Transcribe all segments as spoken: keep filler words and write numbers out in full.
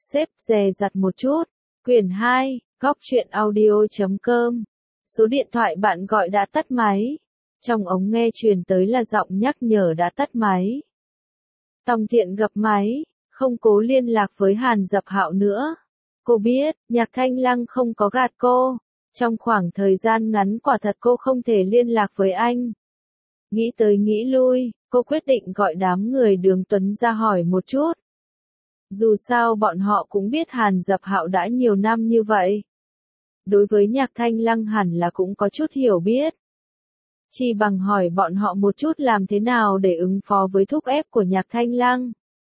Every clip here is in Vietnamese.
xếp dè dặt một chút. Quyển hai, góc truyện audio chấm com. Số điện thoại bạn gọi đã tắt máy. Trong ống nghe truyền tới là giọng nhắc nhở đã tắt máy. Tòng Thiện gập máy, không cố liên lạc với Hàn Dập Hạo nữa. Cô biết, Nhạc Thanh Lăng không có gạt cô. Trong khoảng thời gian ngắn quả thật cô không thể liên lạc với anh. Nghĩ tới nghĩ lui, cô quyết định gọi đám người Đường Tuấn ra hỏi một chút. Dù sao bọn họ cũng biết Hàn Dập Hạo đã nhiều năm như vậy. Đối với Nhạc Thanh Lăng hẳn là cũng có chút hiểu biết. Chỉ bằng hỏi bọn họ một chút làm thế nào để ứng phó với thúc ép của Nhạc Thanh Lăng.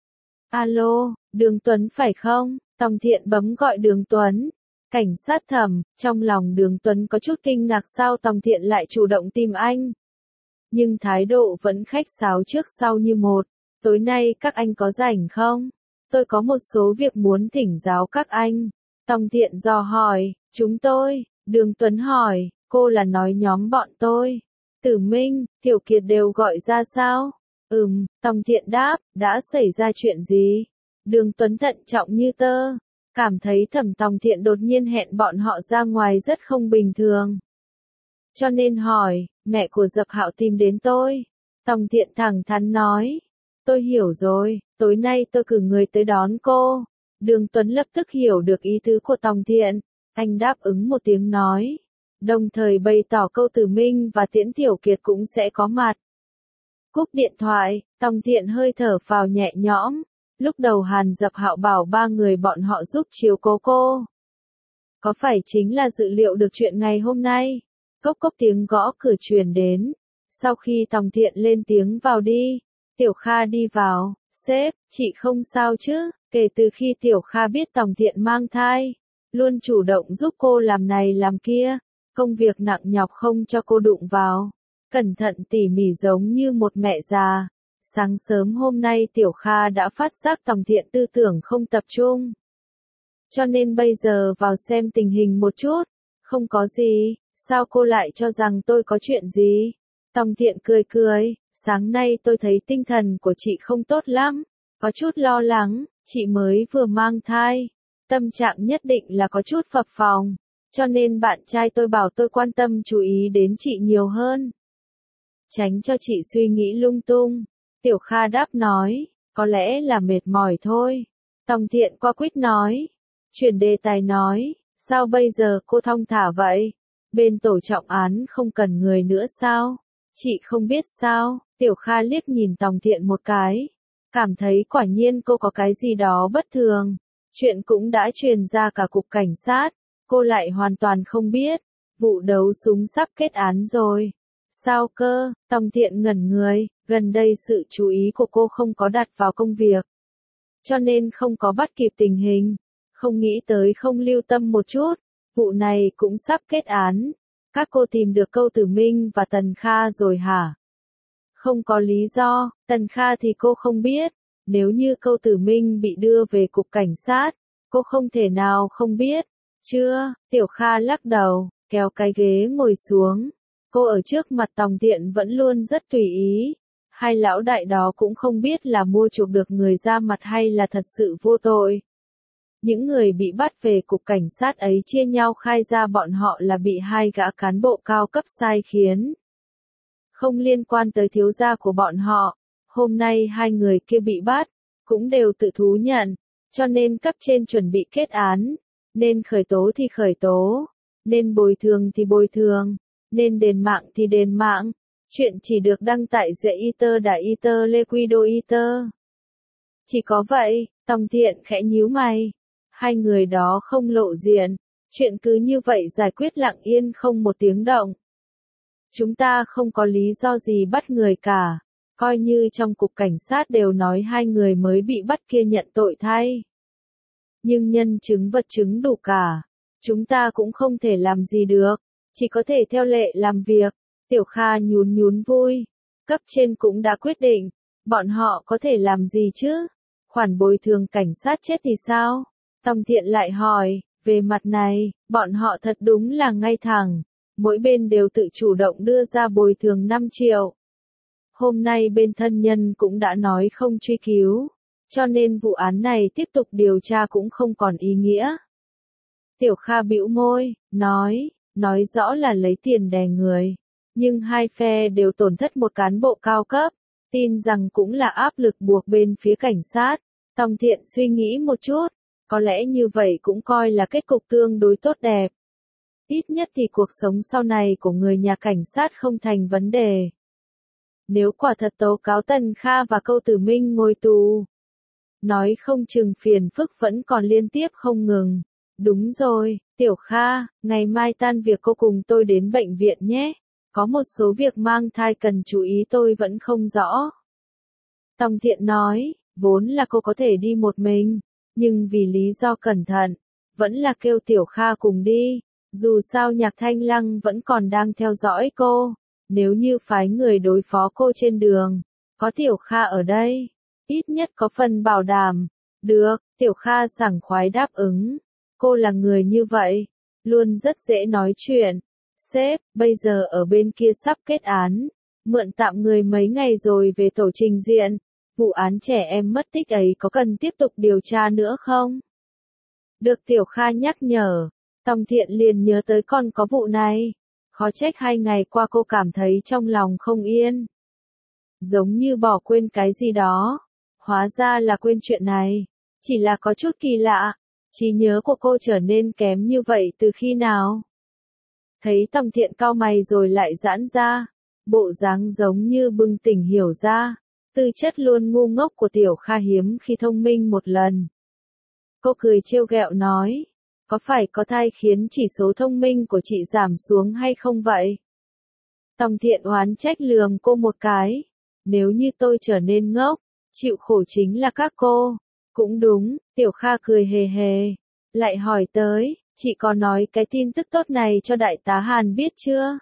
Alo, Đường Tuấn phải không? Tòng Thiện bấm gọi Đường Tuấn. Cảnh sát Thẩm, trong lòng Đường Tuấn có chút kinh ngạc sao Tòng Thiện lại chủ động tìm anh. Nhưng thái độ vẫn khách sáo trước sau như một. Tối nay các anh có rảnh không? Tôi có một số việc muốn thỉnh giáo các anh. Tòng Thiện dò hỏi, chúng tôi, Đường Tuấn hỏi, cô là nói nhóm bọn tôi. Tử Minh, Tiểu Kiệt đều gọi ra sao? Ừm, Tòng Thiện đáp, đã xảy ra chuyện gì? Đường Tuấn thận trọng như tơ, cảm thấy Thẩm Tòng Thiện đột nhiên hẹn bọn họ ra ngoài rất không bình thường. Cho nên hỏi, mẹ của Dập Hạo tìm đến tôi. Tòng Thiện thẳng thắn nói, tôi hiểu rồi, tối nay tôi cử người tới đón cô. Đường Tuấn lập tức hiểu được ý tứ của Tòng Thiện, anh đáp ứng một tiếng nói. Đồng thời bày tỏ câu Tử Minh và Tiễn Tiểu Kiệt cũng sẽ có mặt. Cúp điện thoại, Tòng Thiện hơi thở phào nhẹ nhõm. Lúc đầu Hàn Dập Hạo bảo ba người bọn họ giúp chiếu cố cô. Có phải chính là dự liệu được chuyện ngày hôm nay? Cốc cốc tiếng gõ cửa truyền đến. Sau khi Tòng Thiện lên tiếng vào đi, Tiểu Kha đi vào. Sếp, chị không sao chứ? Kể từ khi Tiểu Kha biết Tòng Thiện mang thai, luôn chủ động giúp cô làm này làm kia. Công việc nặng nhọc không cho cô đụng vào. Cẩn thận tỉ mỉ giống như một mẹ già. Sáng sớm hôm nay Tiểu Kha đã phát giác Tòng Thiện tư tưởng không tập trung. Cho nên bây giờ vào xem tình hình một chút. Không có gì, sao cô lại cho rằng tôi có chuyện gì? Tòng Thiện cười cười, sáng nay tôi thấy tinh thần của chị không tốt lắm. Có chút lo lắng, chị mới vừa mang thai. Tâm trạng nhất định là có chút phập phồng. Cho nên bạn trai tôi bảo tôi quan tâm chú ý đến chị nhiều hơn. Tránh cho chị suy nghĩ lung tung. Tiểu Kha đáp nói, có lẽ là mệt mỏi thôi. Tòng Thiện qua quýt nói. Chuyển đề tài nói, sao bây giờ cô thong thả vậy? Bên tổ trọng án không cần người nữa sao? Chị không biết sao? Tiểu Kha liếc nhìn Tòng Thiện một cái. Cảm thấy quả nhiên cô có cái gì đó bất thường. Chuyện cũng đã truyền ra cả cục cảnh sát. Cô lại hoàn toàn không biết. Vụ đấu súng sắp kết án rồi. Sao cơ? Tòng Thiện ngẩn người. Gần đây sự chú ý của cô không có đặt vào công việc. Cho nên không có bắt kịp tình hình. Không nghĩ tới không lưu tâm một chút. Vụ này cũng sắp kết án. Các cô tìm được câu Tử Minh và Tần Kha rồi hả? Không có lý do. Tần Kha thì cô không biết. Nếu như câu Tử Minh bị đưa về cục cảnh sát, cô không thể nào không biết. Chưa, Tiểu Kha lắc đầu, kéo cái ghế ngồi xuống. Cô ở trước mặt Tòng Thiện vẫn luôn rất tùy ý. Hai lão đại đó cũng không biết là mua chuộc được người ra mặt hay là thật sự vô tội. Những người bị bắt về cục cảnh sát ấy chia nhau khai ra bọn họ là bị hai gã cán bộ cao cấp sai khiến. Không liên quan tới thiếu gia của bọn họ. Hôm nay hai người kia bị bắt, cũng đều tự thú nhận. Cho nên cấp trên chuẩn bị kết án. Nên khởi tố thì khởi tố. Nên bồi thường thì bồi thường. Nên đền mạng thì đền mạng. Chuyện chỉ được đăng tại The Eater Đà Eater Liquido Eater. Chỉ có vậy, Tòng Thiện khẽ nhíu mày. Hai người đó không lộ diện. Chuyện cứ như vậy giải quyết lặng yên không một tiếng động. Chúng ta không có lý do gì bắt người cả. Coi như trong cục cảnh sát đều nói hai người mới bị bắt kia nhận tội thay. Nhưng nhân chứng vật chứng đủ cả. Chúng ta cũng không thể làm gì được. Chỉ có thể theo lệ làm việc. Tiểu Kha nhún nhún vui. Cấp trên cũng đã quyết định. Bọn họ có thể làm gì chứ? Khoản bồi thường cảnh sát chết thì sao? Tòng Thiện lại hỏi. Về mặt này, bọn họ thật đúng là ngay thẳng. Mỗi bên đều tự chủ động đưa ra bồi thường năm triệu. Hôm nay bên thân nhân cũng đã nói không truy cứu. cho nên vụ án này tiếp tục điều tra cũng không còn ý nghĩa. Tiểu Kha bĩu môi, nói, nói rõ là lấy tiền đè người, nhưng hai phe đều tổn thất một cán bộ cao cấp, tin rằng cũng là áp lực buộc bên phía cảnh sát. Tòng Thiện suy nghĩ một chút, có lẽ như vậy cũng coi là kết cục tương đối tốt đẹp. Ít nhất thì cuộc sống sau này của người nhà cảnh sát không thành vấn đề. Nếu quả thật tố cáo Tần Kha và Câu Tử Minh ngồi tù, nói không chừng phiền phức vẫn còn liên tiếp không ngừng. Đúng rồi, Tiểu Kha, ngày mai tan việc cô cùng tôi đến bệnh viện nhé. Có một số việc mang thai cần chú ý tôi vẫn không rõ. Tòng Thiện nói, vốn là cô có thể đi một mình, nhưng vì lý do cẩn thận, vẫn là kêu Tiểu Kha cùng đi. Dù sao Nhạc Thanh Lăng vẫn còn đang theo dõi cô, nếu như phái người đối phó cô trên đường, có Tiểu Kha ở đây, ít nhất có phần bảo đảm. Được, Tiểu Kha sảng khoái đáp ứng. Cô là người như vậy, luôn rất dễ nói chuyện. Sếp, bây giờ ở bên kia sắp kết án, mượn tạm người mấy ngày rồi về tổ trình diện. Vụ án trẻ em mất tích ấy có cần tiếp tục điều tra nữa không? Được Tiểu Kha nhắc nhở, Tòng Thiện liền nhớ tới còn có vụ này. Khó trách hai ngày qua cô cảm thấy trong lòng không yên. Giống như bỏ quên cái gì đó. Hóa ra là quên chuyện này. Chỉ là có chút kỳ lạ. Trí nhớ của cô trở nên kém như vậy từ khi nào? Thấy Tòng Thiện cau mày rồi lại giãn ra. Bộ dáng giống như bừng tỉnh hiểu ra. Tư chất luôn ngu ngốc của Tiểu Kha hiếm khi thông minh một lần. Cô cười trêu ghẹo nói. Có phải có thai khiến chỉ số thông minh của chị giảm xuống hay không vậy? Tòng Thiện oán trách lườm cô một cái. Nếu như tôi trở nên ngốc, chịu khổ chính là các cô. Cũng đúng, Tiểu Kha cười hề hề. Lại hỏi tới, chị có nói cái tin tức tốt này cho đại tá Hàn biết chưa?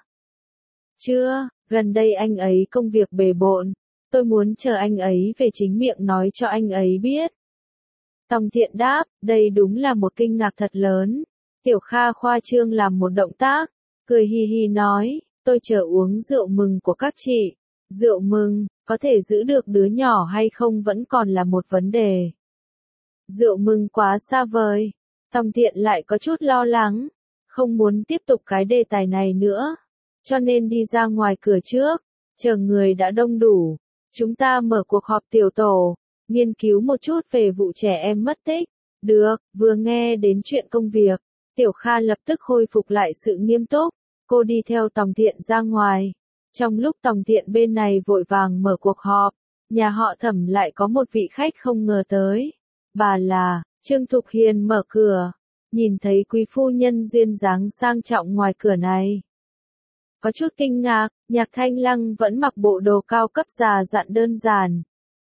Chưa, gần đây anh ấy công việc bề bộn. Tôi muốn chờ anh ấy về chính miệng nói cho anh ấy biết. Tòng Thiện đáp, đây đúng là một kinh ngạc thật lớn. Tiểu Kha khoa trương làm một động tác, cười hì hì nói, tôi chờ uống rượu mừng của các chị. Rượu mừng, có thể giữ được đứa nhỏ hay không vẫn còn là một vấn đề. Rượu mừng quá xa vời. Tòng Thiện lại có chút lo lắng, không muốn tiếp tục cái đề tài này nữa. Cho nên đi ra ngoài cửa trước, chờ người đã đông đủ. Chúng ta mở cuộc họp tiểu tổ, nghiên cứu một chút về vụ trẻ em mất tích. Được, vừa nghe đến chuyện công việc, Tiểu Kha lập tức khôi phục lại sự nghiêm túc. Cô đi theo Tòng Thiện ra ngoài. Trong lúc Tòng Thiện bên này vội vàng mở cuộc họp, nhà họ Thẩm lại có một vị khách không ngờ tới. Bà là Trương Thục Hiền mở cửa, nhìn thấy quý phu nhân duyên dáng sang trọng ngoài cửa này. Có chút kinh ngạc, Nhạc Thanh Lăng vẫn mặc bộ đồ cao cấp già dặn đơn giản.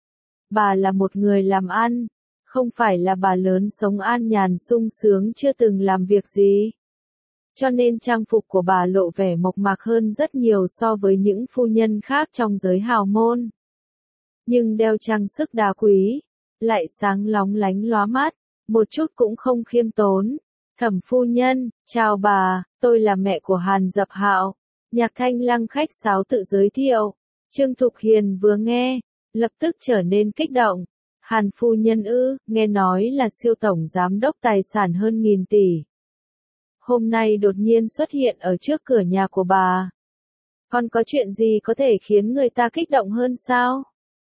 Bà là một người làm ăn, không phải là bà lớn sống an nhàn sung sướng chưa từng làm việc gì. Cho nên trang phục của bà lộ vẻ mộc mạc hơn rất nhiều so với những phu nhân khác trong giới hào môn. Nhưng đeo trang sức đá quý, lại sáng lóng lánh lóa mắt, một chút cũng không khiêm tốn. Thẩm phu nhân, chào bà, tôi là mẹ của Hàn Dập Hạo. Nhạc Thanh Lăng khách sáo tự giới thiệu. Trương Thục Hiền vừa nghe, lập tức trở nên kích động. Hàn phu nhân ư, nghe nói là siêu tổng giám đốc tài sản hơn nghìn tỷ. Hôm nay đột nhiên xuất hiện ở trước cửa nhà của bà. Còn có chuyện gì có thể khiến người ta kích động hơn sao?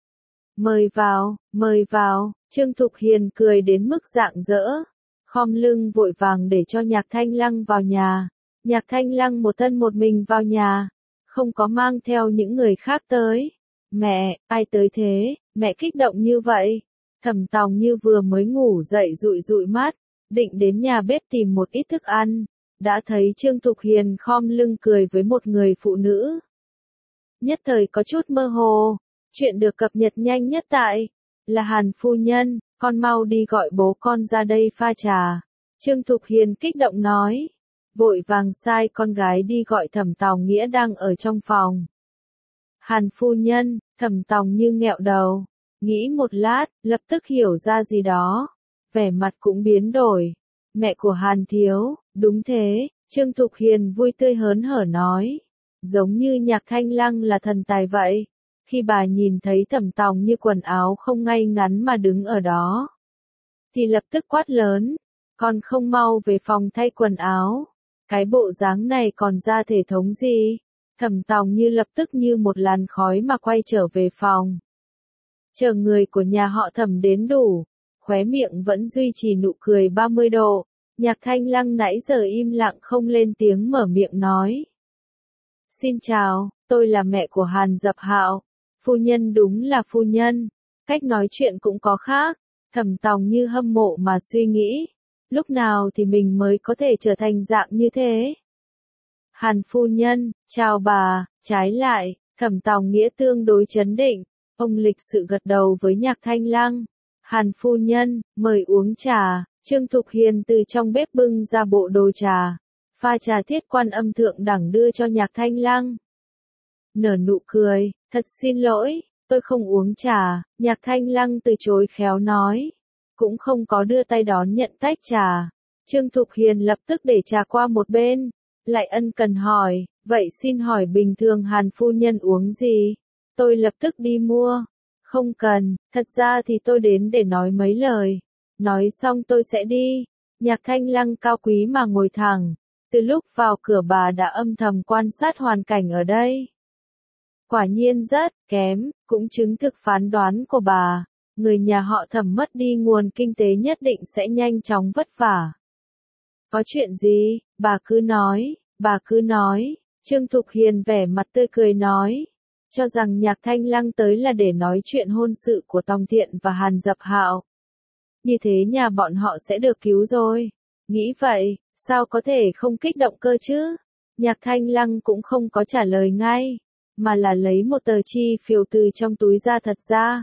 Mời vào, mời vào, Trương Thục Hiền cười đến mức rạng rỡ. Khom lưng vội vàng để cho Nhạc Thanh Lăng vào nhà. Nhạc Thanh Lăng một thân một mình vào nhà, không có mang theo những người khác tới. Mẹ, ai tới thế, mẹ kích động như vậy. Thẩm Tòng Như vừa mới ngủ dậy dụi dụi mắt, định đến nhà bếp tìm một ít thức ăn. Đã thấy Trương Thục Hiền khom lưng cười với một người phụ nữ. Nhất thời có chút mơ hồ, chuyện được cập nhật nhanh nhất tại, là Hàn phu nhân, con mau đi gọi bố con ra đây pha trà. Trương Thục Hiền kích động nói, vội vàng sai con gái đi gọi Thẩm Tòng Nghĩa đang ở trong phòng. Hàn phu nhân, Thẩm Tòng Như nghẹo đầu, nghĩ một lát, lập tức hiểu ra gì đó, vẻ mặt cũng biến đổi. Mẹ của Hàn thiếu, đúng thế, Trương Thục Hiền vui tươi hớn hở nói, giống như Nhạc Thanh Lăng là thần tài vậy. Khi bà nhìn thấy Thẩm Tòng như quần áo không ngay ngắn mà đứng ở đó, thì lập tức quát lớn, con không mau về phòng thay quần áo, cái bộ dáng này còn ra thể thống gì? Thẩm Tòng như lập tức như một làn khói mà quay trở về phòng. Chờ người của nhà họ Thẩm đến đủ, khóe miệng vẫn duy trì nụ cười ba mươi độ, Nhạc Thanh Lăng nãy giờ im lặng không lên tiếng mở miệng nói. Xin chào, tôi là mẹ của Hàn Dập Hạo, phu nhân đúng là phu nhân, cách nói chuyện cũng có khác. Thẩm Tòng như hâm mộ mà suy nghĩ, lúc nào thì mình mới có thể trở thành dạng như thế? Hàn phu nhân, chào bà, trái lại, Thẩm Tòng Nghĩa tương đối trấn định, ông lịch sự gật đầu với Nhạc Thanh Lăng. Hàn phu nhân, mời uống trà, Trương Thục Hiền từ trong bếp bưng ra bộ đồ trà, pha trà thiết quan âm thượng đẳng đưa cho Nhạc Thanh Lăng. Nở nụ cười, thật xin lỗi, tôi không uống trà, Nhạc Thanh Lăng từ chối khéo nói, cũng không có đưa tay đón nhận tách trà. Trương Thục Hiền lập tức để trà qua một bên, lại ân cần hỏi, vậy xin hỏi bình thường Hàn phu nhân uống gì? Tôi lập tức đi mua. Không cần, thật ra thì tôi đến để nói mấy lời. Nói xong tôi sẽ đi. Nhạc Thanh Lăng cao quý mà ngồi thẳng. Từ lúc vào cửa bà đã âm thầm quan sát hoàn cảnh ở đây. Quả nhiên rất kém, cũng chứng thực phán đoán của bà. Người nhà họ Thẩm mất đi nguồn kinh tế nhất định sẽ nhanh chóng vất vả. Có chuyện gì, bà cứ nói, bà cứ nói. Trương Thục Hiền vẻ mặt tươi cười nói. Cho rằng Nhạc Thanh Lăng tới là để nói chuyện hôn sự của Tòng Thiện và Hàn Dập Hạo. Như thế nhà bọn họ sẽ được cứu rồi. Nghĩ vậy, sao có thể không kích động cơ chứ? Nhạc Thanh Lăng cũng không có trả lời ngay, mà là lấy một tờ chi phiếu từ trong túi ra thật ra.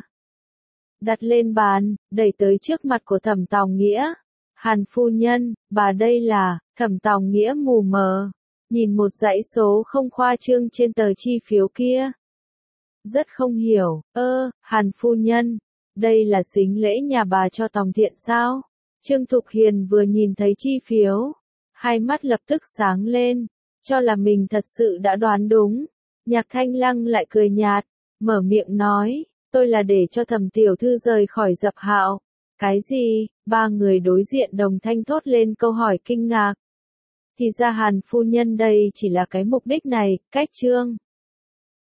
Đặt lên bàn, đẩy tới trước mặt của Thẩm Tòng Nghĩa. Hàn phu nhân, bà đây là, Thẩm Tòng Nghĩa mù mờ, nhìn một dãy số không khoa trương trên tờ chi phiếu kia. Rất không hiểu, ơ, Hàn phu nhân, đây là sính lễ nhà bà cho Tòng Thiện sao? Trương Thục Hiền vừa nhìn thấy chi phiếu, hai mắt lập tức sáng lên, cho là mình thật sự đã đoán đúng. Nhạc Thanh Lăng lại cười nhạt, mở miệng nói, tôi là để cho Thẩm tiểu thư rời khỏi Dập Hạo. Cái gì? Ba người đối diện đồng thanh thốt lên câu hỏi kinh ngạc. Thì ra Hàn phu nhân đây chỉ là cái mục đích này, cách Trương